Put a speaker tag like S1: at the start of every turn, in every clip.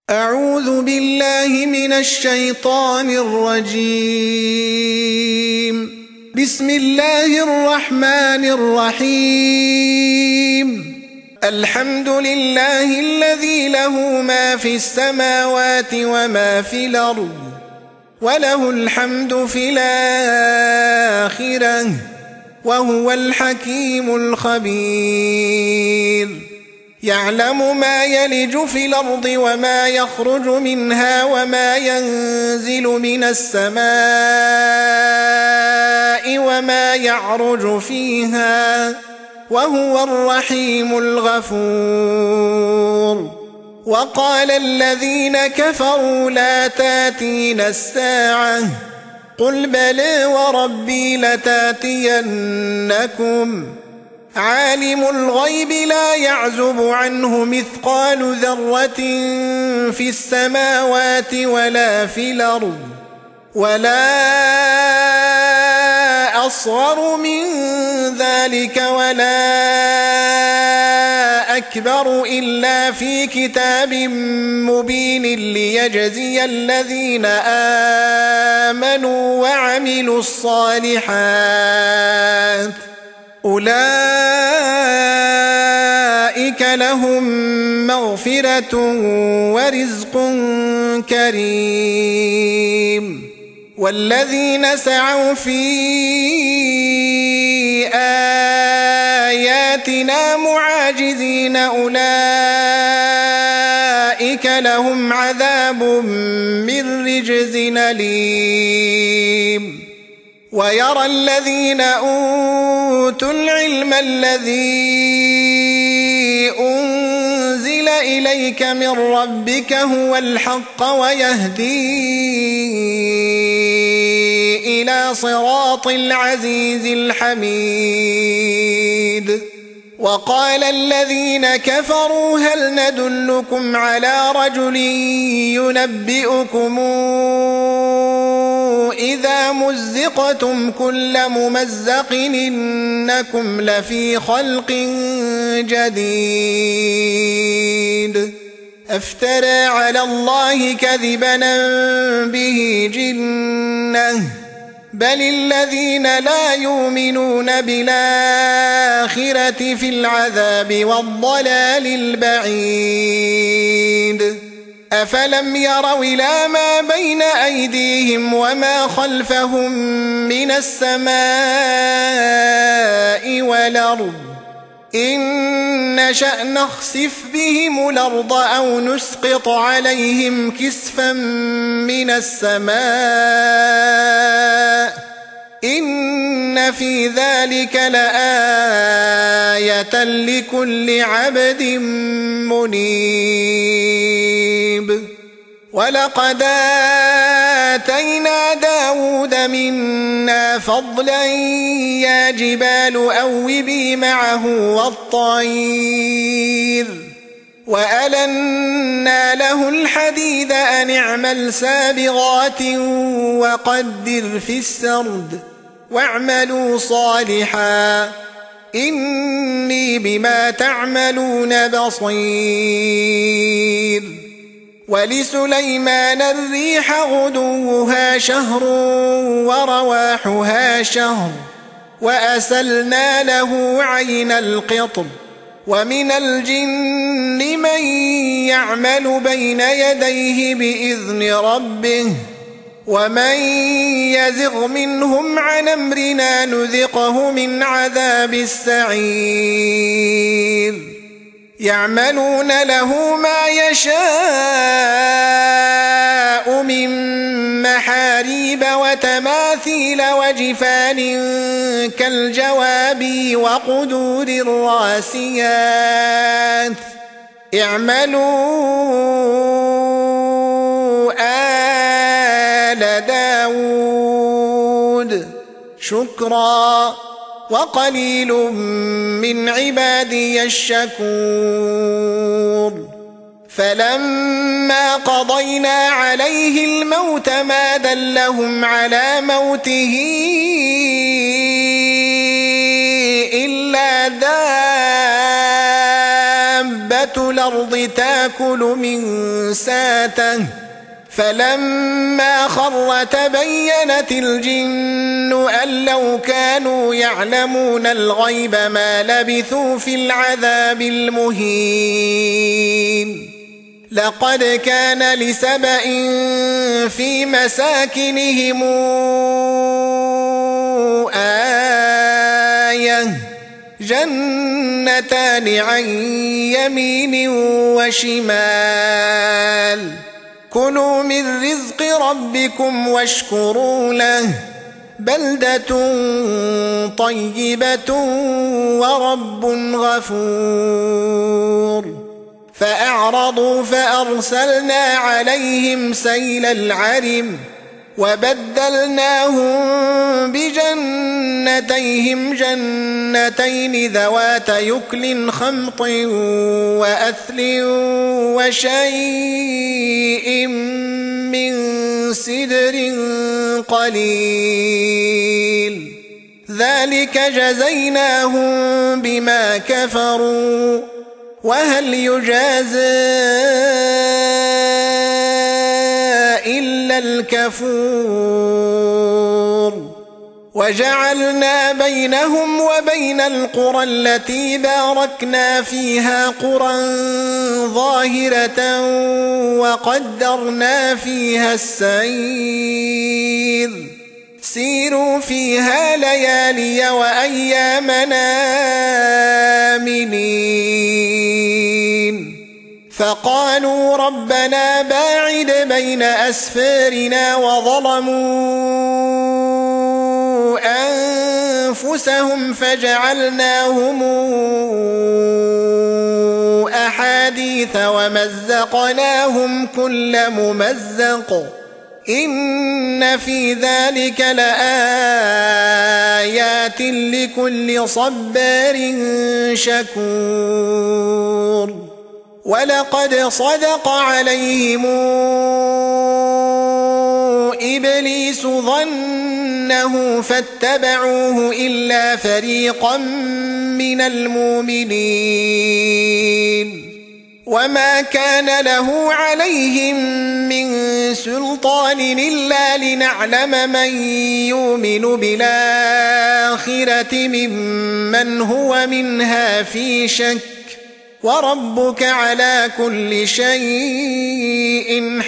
S1: أعوذ بالله من الشيطان الرجيم. بسم الله الرحمن الرحيم. الحمد لله الذي له ما في السماوات وما في الأرض وله الحمد في الآخرة وهو الحكيم الخبير. يعلم ما يلج في الأرض وما يخرج منها وما ينزل من السماء وما يعرج فيها وهو الرحيم الغفور. وقال الذين كفروا لا تاتينا الساعة قل بلى وربي لتاتينكم عالم الغيب لا يعزب عنه مثقال ذرة في السماوات ولا في الأرض ولا أصغر من ذلك ولا أكبر إلا في كتاب مبين ليجزي الذين آمنوا وعملوا الصالحات أولئك لهم مغفرة ورزق كريم. والذين سعوا في آياتنا معاجزين أولئك لهم عذاب من رجز أليم. ويرى الذين أوتوا العلم الذي أنزل إليك من ربك هو الحق ويهدي إلى صراط العزيز الحميد. وقال الذين كفروا هل ندلكم على رجل ينبئكم إذا مزقتم كل ممزق إنكم لفي خلق جديد أفترى على الله كذبا به جنة بل الذين لا يؤمنون بالآخرة في العذاب والضلال البعيد. أفلم يروا إلى ما بين أيديهم وما خلفهم من السماء والأرض إن نشأ نخسف بهم الأرض أو نسقط عليهم كسفا من السماء إن في ذلك لآية لكل عبد منيب. ولقد آتينا داود منا فضلا يا جبال أوبي معه والطير وألنا له الحديد أن اعمل سابغات وقدر في السرد واعملوا صالحا إني بما تعملون بصير. ولسليمان الريح غدوها شهر ورواحها شهر وأسلنا له عين القطر ومن الجن من يعمل بين يديه بإذن ربه ومن يزغ منهم عن أمرنا نذقه من عذاب السعير. يعملون له ما يشاء من محاريب وتماثيل وجفان كالجواب وقدور الراسيات اعملوا آل داود شكرا وقليل من عبادي الشكور. فلما قضينا عليه الموت ما دلهم على موته إلا دابة الأرض تأكل من ساته فلما خر تبينت الجن أن لو كانوا يعلمون الغيب ما لبثوا في العذاب المهين. لقد كان لسبإ في مساكنهم آية جنتان عن يمين وشمال كلوا من رزق ربكم واشكروا له بلدة طيبة ورب غفور. فأعرضوا فأرسلنا عليهم سيل العرم وبدلناهم بجنتيهم جنتين ذوات يكل خمط وأثل وشيء من سدر قليل ذلك جزيناهم بما كفروا وهل يجازى إلا الكفور. وجعلنا بينهم وبين القرى التي باركنا فيها قرى ظاهرة وقدرنا فيها السير سيروا فيها ليالي وأيامنا آمنين. فقالوا ربنا باعد بين أسفارنا وظلموا أنفسهم فجعلناهم أحاديث ومزقناهم كل ممزق إن في ذلك لآيات لكل صبار شكور. ولقد صدق عليهم إبليس ظنه فاتبعوه إلا فريقا من المؤمنين وما كان له عليهم من سلطان إلا لنعلم من يؤمن بالآخرة ممن هو منها في شك وربك على كل شيء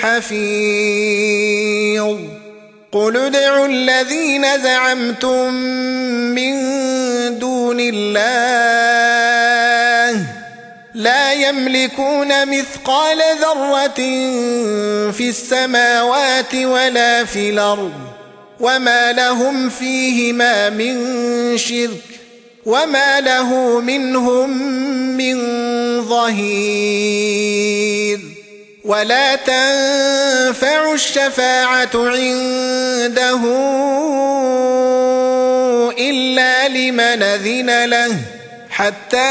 S1: حفيظ. قل ادعوا الذين زعمتم من دون الله لا يملكون مثقال ذرة في السماوات ولا في الأرض وما لهم فيهما من شرك وما له منهم من ظهير. ولا تنفع الشفاعة عنده إلا لمن أذن له حتى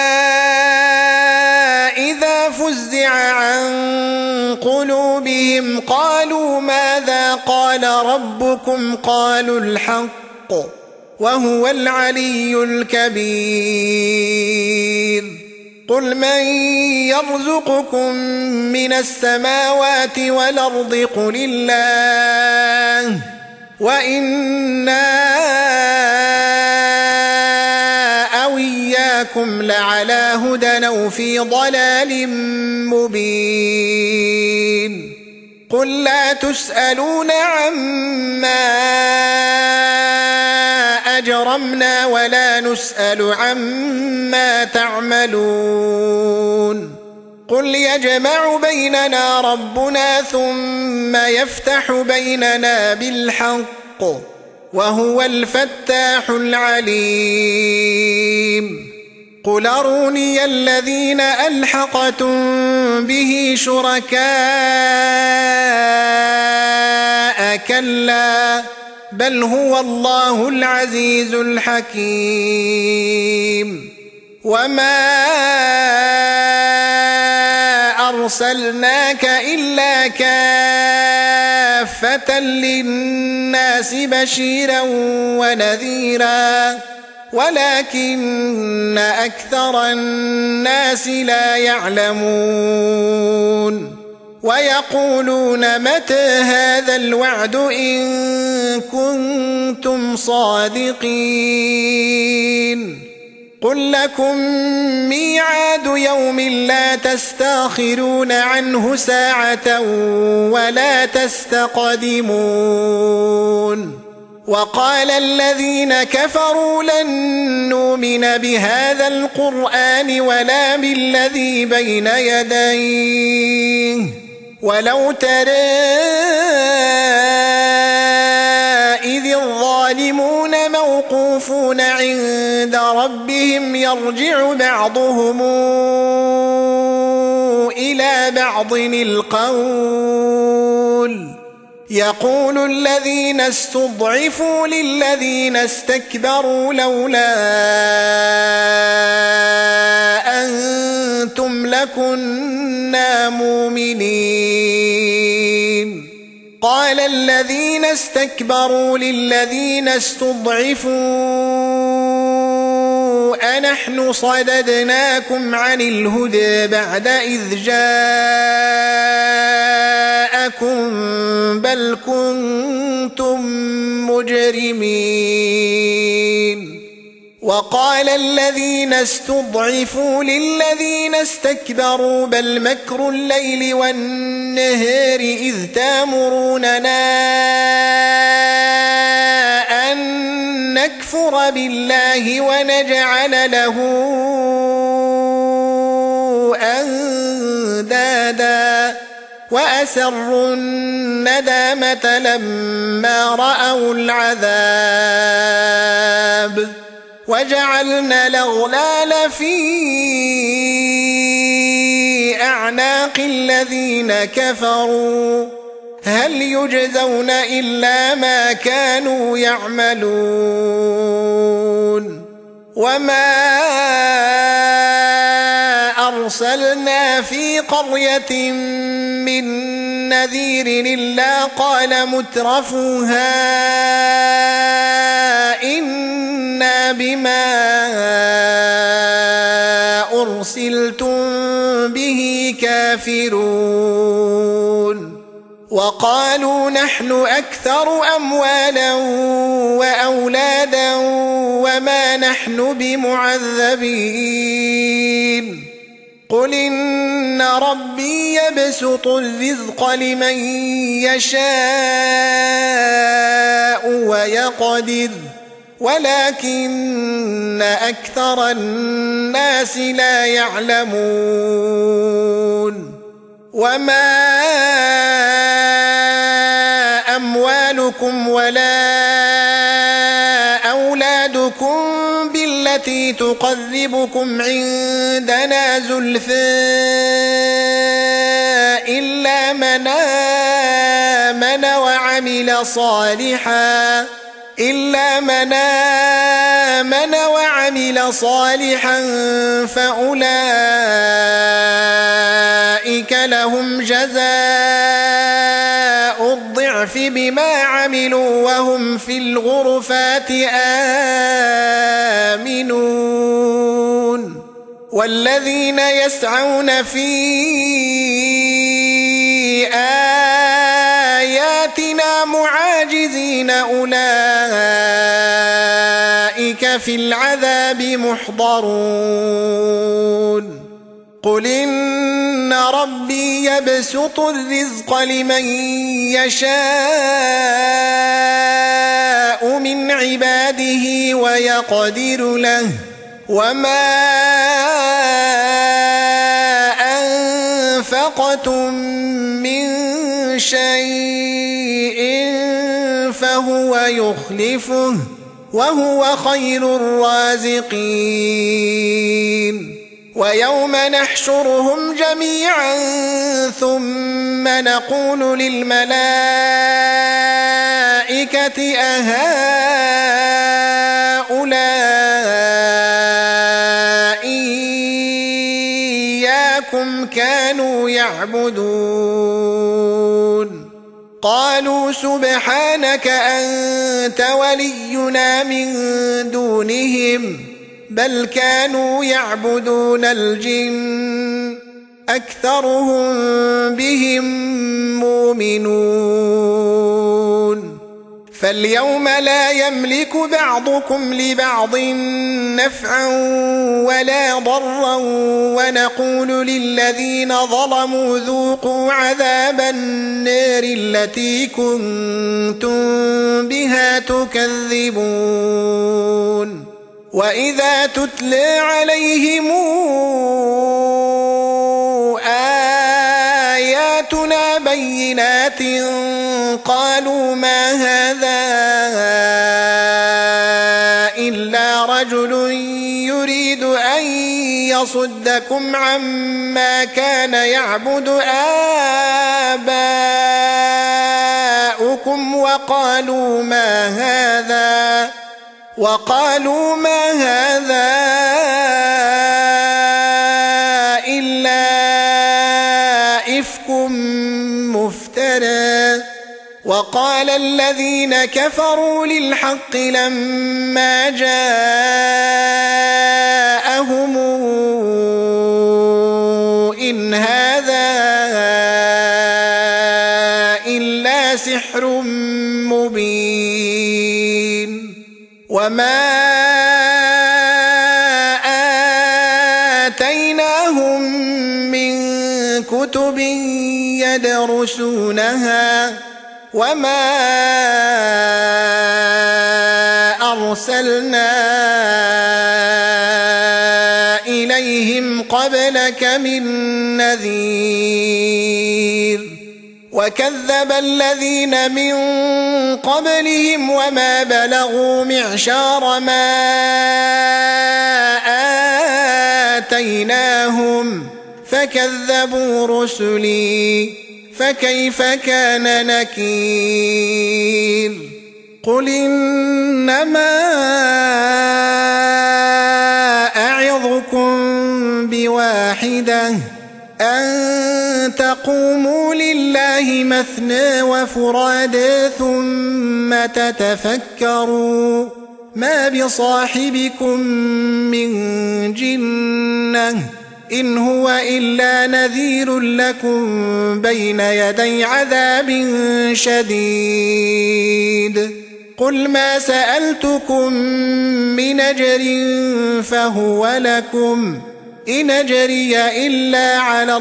S1: إذا فزع عن قلوبهم قالوا ماذا قال ربكم قالوا الحق وهو العلي الكبير. قل من يرزقكم من السماوات والأرض قل الله وإنا أو إياكم لعلى هدى أو في ضلال مبين. قل لا تسألون عما أجرمنا ولا نسأل عما تعملون. قل يجمع بيننا ربنا ثم يفتح بيننا بالحق وهو الفتاح العليم. قل أروني الذين ألحقتم به شركاء كلا بل هو الله العزيز الحكيم. وما أرسلناك إلا كافة للناس بشيرا ونذيرا ولكن أكثر الناس لا يعلمون ويقولون متى هذا الوعد إن كنتم صادقين قل لكم ميعاد يوم لا تستأخرون عنه ساعة ولا تستقدمون وقال الذين كفروا لن نؤمن بهذا القرآن ولا بالذي بين يديه ولو ترى إذ الظالمون موقوفون عند ربهم يرجع بعضهم إلى بعض القول يقول الذين استضعفوا للذين استكبروا لولا أنتم لكنا مؤمنين قال الذين استكبروا للذين استضعفوا أنحن صددناكم عن الهدى بعد إذ جاءكم بل كنتم مجرمين وقال الذين استضعفوا للذين استكبروا بل مكر الليل والنهار إذ تأمروننا أن نكفر بالله ونجعل له أندادا وأسروا الندامة لما رأوا العذاب وجعلنا الأغلال في أعناق الذين كفروا هل يجزون إلا ما كانوا يعملون وما أرسلنا في قرية من نذير إلا قال مترفوها إنا بما أرسلتم به كافرون وقالوا نحن أكثر أموالا وأولادا وما نحن بمعذبين قل إن ربي يبسط الرزق لمن يشاء ويقدر ولكن أكثر الناس لا يعلمون وما أموالكم ولا أولادكم بالتي تقربكم عندنا زلفى إلا من آمن وعمل صالحا فأولئك لهم جزاء الضعف بما عملوا وهم في الغرفات آمنون والذين يسعون في آياتنا معاجزين أولئك في العذاب محضرون قل إن ربي يبسط الرزق لمن يشاء من عباده ويقدر له وما أنفقتم من شيء فهو يخلفه وهو خير الرازقين ويوم نحشرهم جميعا ثم نقول للملائكة أهؤلاء إياكم كانوا يعبدون قالوا سبحانك أنت ولينا من دونهم بل كانوا يعبدون الجن أكثرهم بهم مؤمنون فاليوم لا يملك بعضكم لبعض نفعا ولا ضرا ونقول للذين ظلموا ذوقوا عذاب النار التي كنتم بها تكذبون وإذا تتلى عليهم آياتنا بينات قالوا ما هذا إلا رجل يريد أن يصدكم عما كان يعبد آباؤكم وقالوا ما هذا إلا إفك مفترى وقال الذين كفروا للحق لما جاءهم إن هذا إلا سحر مبين وما آتيناهم من كتب يدرسونها وما أرسلنا إليهم قبلك من نذير وكذب الذين من قبلهم وما بلغوا معشار ما آتيناهم فكذبوا رسلي فكيف كان نكير قل إنما أعظكم بواحدة أن تقوموا لله مثنى وفرادى ثم تتفكروا ما بصاحبكم من جنة إن هو إلا نذير لكم بين يدي عذاب شديد قل ما سألتكم من أجر فهو لكم إن أجري إلا على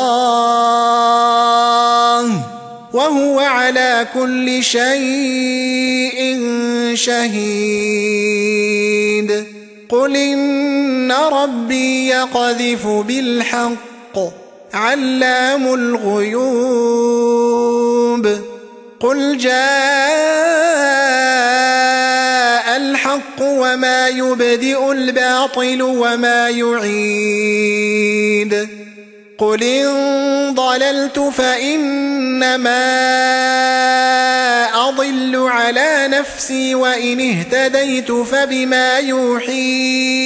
S1: الله وهو على كل شيء شهيد قل إن ربي يقذف بالحق علام الغيوب قل جاء الحق وما يبدئ الباطل وما يعيد قل إن ضللت فإنما أضل على نفسي وإن اهتديت فبما يوحي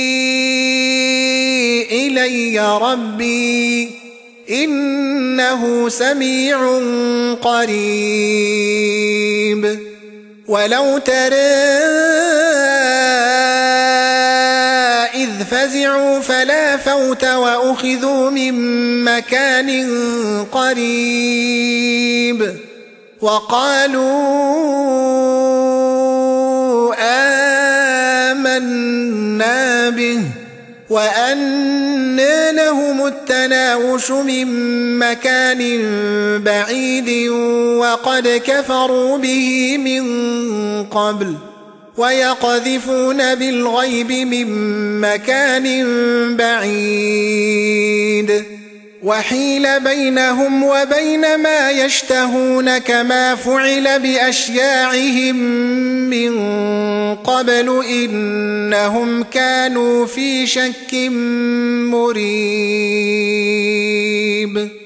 S1: إلي ربي إنه سميع قريب ولو ترى إذ فزعوا فلا فوت وأخذوا من مكان قريب وقالوا آمنا به وأنى لهم التناوش من مكان بعيد وقد كفروا به من قبل ويقذفون بالغيب من مكان بعيد وحيل بينهم وبين ما يشتهون كما فعل بأشياعهم من قبل إنهم كانوا في شك مريب